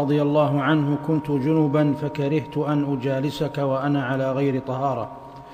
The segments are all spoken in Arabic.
رضي الله عنه: كنت جنبا فكرهت أن أجالسك وأنا على غير طهارة.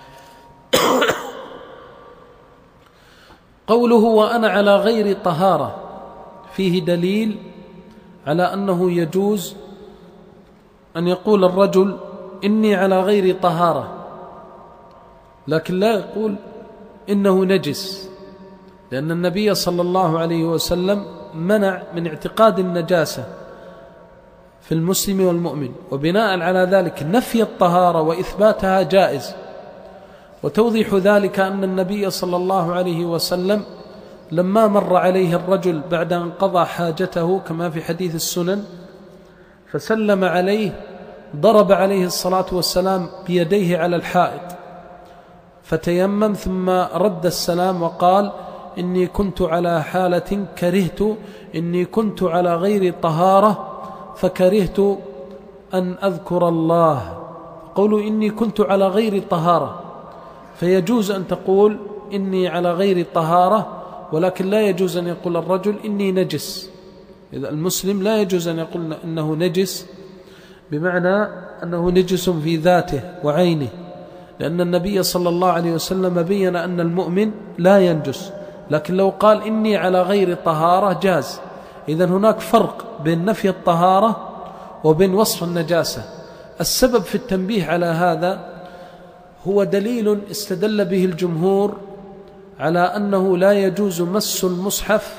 قوله وأنا على غير طهارة فيه دليل على أنه يجوز أن يقول الرجل إني على غير طهارة، لكن لا يقول إنه نجس، لأن النبي صلى الله عليه وسلم منع من اعتقاد النجاسة في المسلم والمؤمن، وبناء على ذلك نفي الطهارة وإثباتها جائز. وتوضيح ذلك أن النبي صلى الله عليه وسلم لما مر عليه الرجل بعد أن قضى حاجته كما في حديث السنن فسلم عليه، ضرب عليه الصلاة والسلام بيديه على الحائط فتيمم ثم رد السلام وقال: إني كنت على حالة كرهت، إني كنت على غير طهارة فكرهت أن أذكر الله. قولوا إني كنت على غير طهارة، فيجوز أن تقول إني على غير طهارة، ولكن لا يجوز أن يقول الرجل إني نجس. إذا المسلم لا يجوز أن يقول إنه نجس بمعنى أنه نجس في ذاته وعينه، لأن النبي صلى الله عليه وسلم بين أن المؤمن لا ينجس، لكن لو قال إني على غير طهارة جاز. إذن هناك فرق بين نفي الطهارة وبين وصف النجاسة. السبب في التنبيه على هذا هو دليل استدل به الجمهور على أنه لا يجوز مس المصحف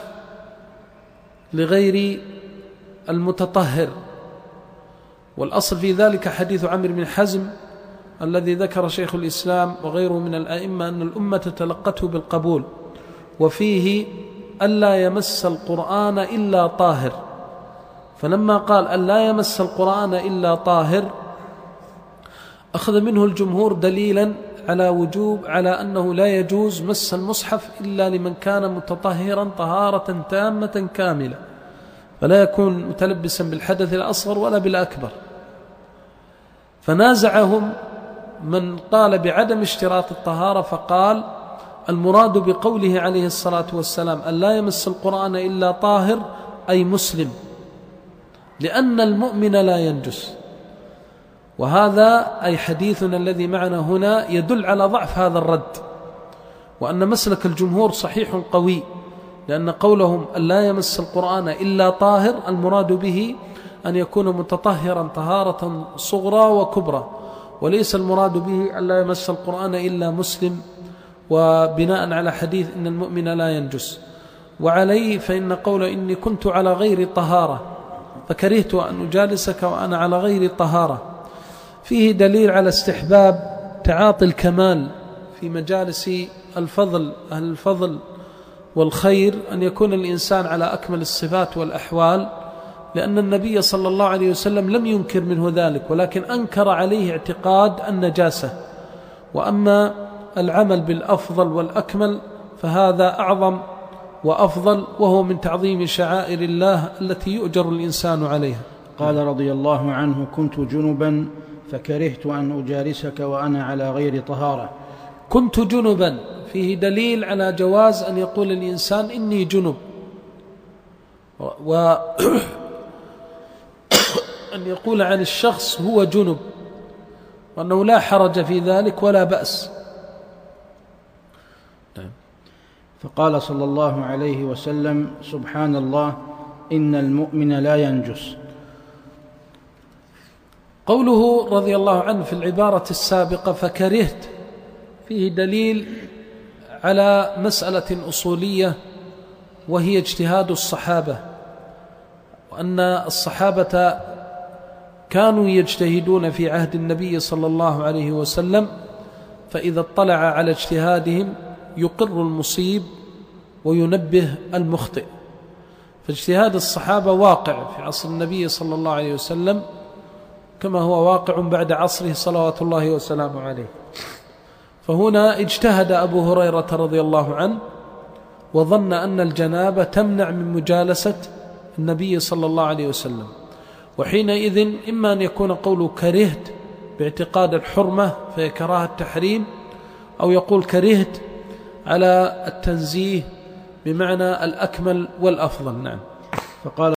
لغير المتطهر، والأصل في ذلك حديث عمرو بن حزم الذي ذكر شيخ الإسلام وغيره من الأئمة أن الأمة تلقته بالقبول، وفيه ألا يمس القرآن إلا طاهر. فلما قال ألا يمس القرآن إلا طاهر أخذ منه الجمهور دليلا على وجوب، على أنه لا يجوز مس المصحف إلا لمن كان متطهرا طهارة تامة كاملة، فلا يكون متلبسا بالحدث الأصغر ولا بالأكبر. فنازعهم من قال بعدم اشتراط الطهارة، فقال المراد بقوله عليه الصلاة والسلام أن لا يمس القرآن إلا طاهر أي مسلم، لأن المؤمن لا ينجس. وهذا أي حديثنا الذي معنا هنا يدل على ضعف هذا الرد، وأن مسلك الجمهور صحيح قوي، لأن قولهم أن لا يمس القرآن إلا طاهر المراد به أن يكون متطهرا طهارة صغرى وكبرى، وليس المراد به أن لا يمس القرآن إلا مسلم، وبناء على حديث إن المؤمن لا ينجس. وعليه فإن قول إني كنت على غير طهارة فكرهت أن أجالسك وأنا على غير طهارة فيه دليل على استحباب تعاطي الكمال في مجالس الفضل، أهل الفضل والخير، أن يكون الإنسان على أكمل الصفات والأحوال، لأن النبي صلى الله عليه وسلم لم ينكر منه ذلك، ولكن أنكر عليه اعتقاد النجاسة. وأما العمل بالأفضل والأكمل فهذا أعظم وأفضل، وهو من تعظيم شعائر الله التي يؤجر الإنسان عليها. قال رضي الله عنه: كنت جنبا فكرهت أن أجالسك وأنا على غير طهارة. كنت جنبا فيه دليل على جواز أن يقول الإنسان إني جنب، وأن يقول عن الشخص هو جنب، وأنه لا حرج في ذلك ولا بأس. فقال صلى الله عليه وسلم: سبحان الله إن المؤمن لا ينجس. قوله رضي الله عنه في العبارة السابقة فكرهت فيه دليل على مسألة أصولية، وهي اجتهاد الصحابة، وأن الصحابة كانوا يجتهدون في عهد النبي صلى الله عليه وسلم، فإذا اطلع على اجتهادهم يقر المصيب وينبه المخطئ. فاجتهاد الصحابة واقع في عصر النبي صلى الله عليه وسلم كما هو واقع بعد عصره صلوات الله وسلامه عليه. فهنا اجتهد أبو هريرة رضي الله عنه وظن أن الجنابة تمنع من مجالسة النبي صلى الله عليه وسلم، وحينئذ إما أن يكون قوله كرهت باعتقاد الحرمة فهي كراهة التحريم، أو يقول كرهت على التنزيه بمعنى الأكمل والأفضل. نعم. فقال